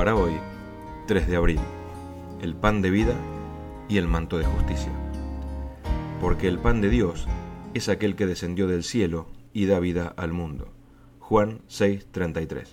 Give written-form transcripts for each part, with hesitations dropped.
Para hoy, 3 de abril, el pan de vida y el manto de justicia. Porque el pan de Dios es aquel que descendió del cielo y da vida al mundo. Juan 6:33.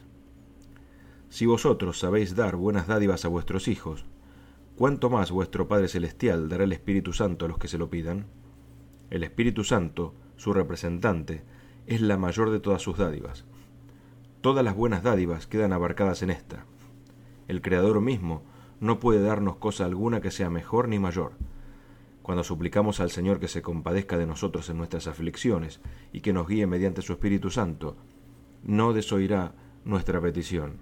Si vosotros sabéis dar buenas dádivas a vuestros hijos, ¿cuánto más vuestro Padre Celestial dará el Espíritu Santo a los que se lo pidan? El Espíritu Santo, su representante, es la mayor de todas sus dádivas. Todas las buenas dádivas quedan abarcadas en esta. El Creador mismo no puede darnos cosa alguna que sea mejor ni mayor. Cuando suplicamos al Señor que se compadezca de nosotros en nuestras aflicciones y que nos guíe mediante su Espíritu Santo, no desoirá nuestra petición.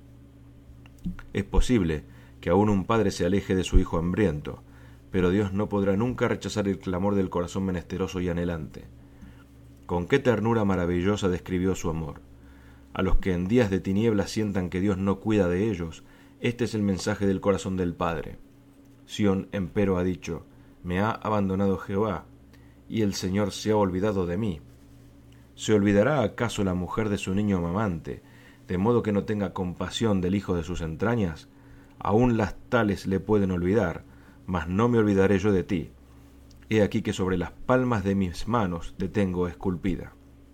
Es posible que aún un padre se aleje de su hijo hambriento, pero Dios no podrá nunca rechazar el clamor del corazón menesteroso y anhelante. Con qué ternura maravillosa describió su amor. A los que en días de tinieblas sientan que Dios no cuida de ellos, este es el mensaje del corazón del Padre. Sión, empero, ha dicho: me ha abandonado Jehová, y el Señor se ha olvidado de mí. ¿Se olvidará acaso la mujer de su niño mamante, de modo que no tenga compasión del hijo de sus entrañas? Aún las tales le pueden olvidar, mas no me olvidaré yo de ti. He aquí que sobre las palmas de mis manos te tengo esculpida.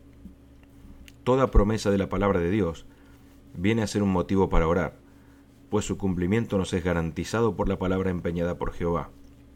Toda promesa de la palabra de Dios viene a ser un motivo para orar, pues su cumplimiento nos es garantizado por la palabra empeñada por Jehová.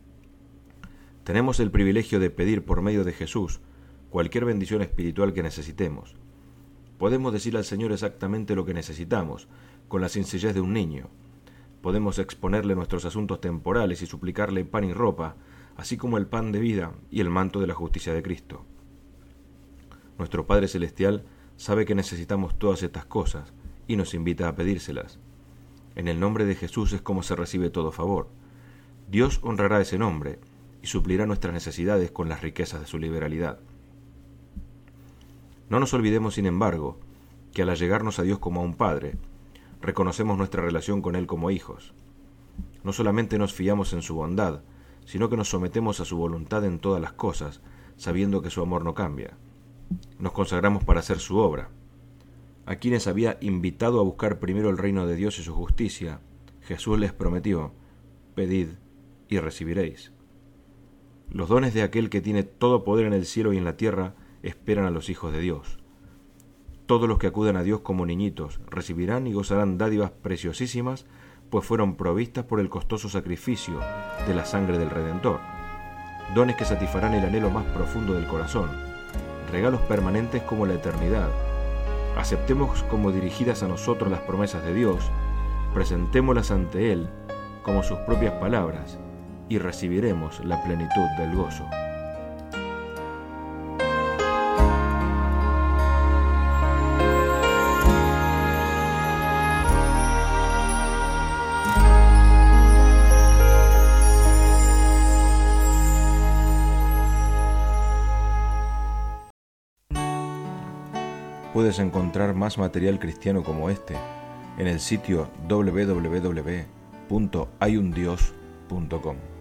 Tenemos el privilegio de pedir por medio de Jesús cualquier bendición espiritual que necesitemos. Podemos decir al Señor exactamente lo que necesitamos, con la sencillez de un niño. Podemos exponerle nuestros asuntos temporales y suplicarle pan y ropa, así como el pan de vida y el manto de la justicia de Cristo. Nuestro Padre Celestial sabe que necesitamos todas estas cosas y nos invita a pedírselas. En el nombre de Jesús es como se recibe todo favor. Dios honrará ese nombre y suplirá nuestras necesidades con las riquezas de su liberalidad. No nos olvidemos, sin embargo, que al allegarnos a Dios como a un Padre, reconocemos nuestra relación con Él como hijos. No solamente nos fiamos en su bondad, sino que nos sometemos a su voluntad en todas las cosas, sabiendo que su amor no cambia. Nos consagramos para hacer su obra. A quienes había invitado a buscar primero el reino de Dios y su justicia, Jesús les prometió: pedid y recibiréis. Los dones de aquel que tiene todo poder en el cielo y en la tierra esperan a los hijos de Dios. Todos los que acudan a Dios como niñitos recibirán y gozarán dádivas preciosísimas, pues fueron provistas por el costoso sacrificio de la sangre del Redentor. Dones que satisfarán el anhelo más profundo del corazón, regalos permanentes como la eternidad. Aceptemos como dirigidas a nosotros las promesas de Dios, presentémoslas ante Él como sus propias palabras y recibiremos la plenitud del gozo. Puedes encontrar más material cristiano como este en el sitio www.hayundios.com.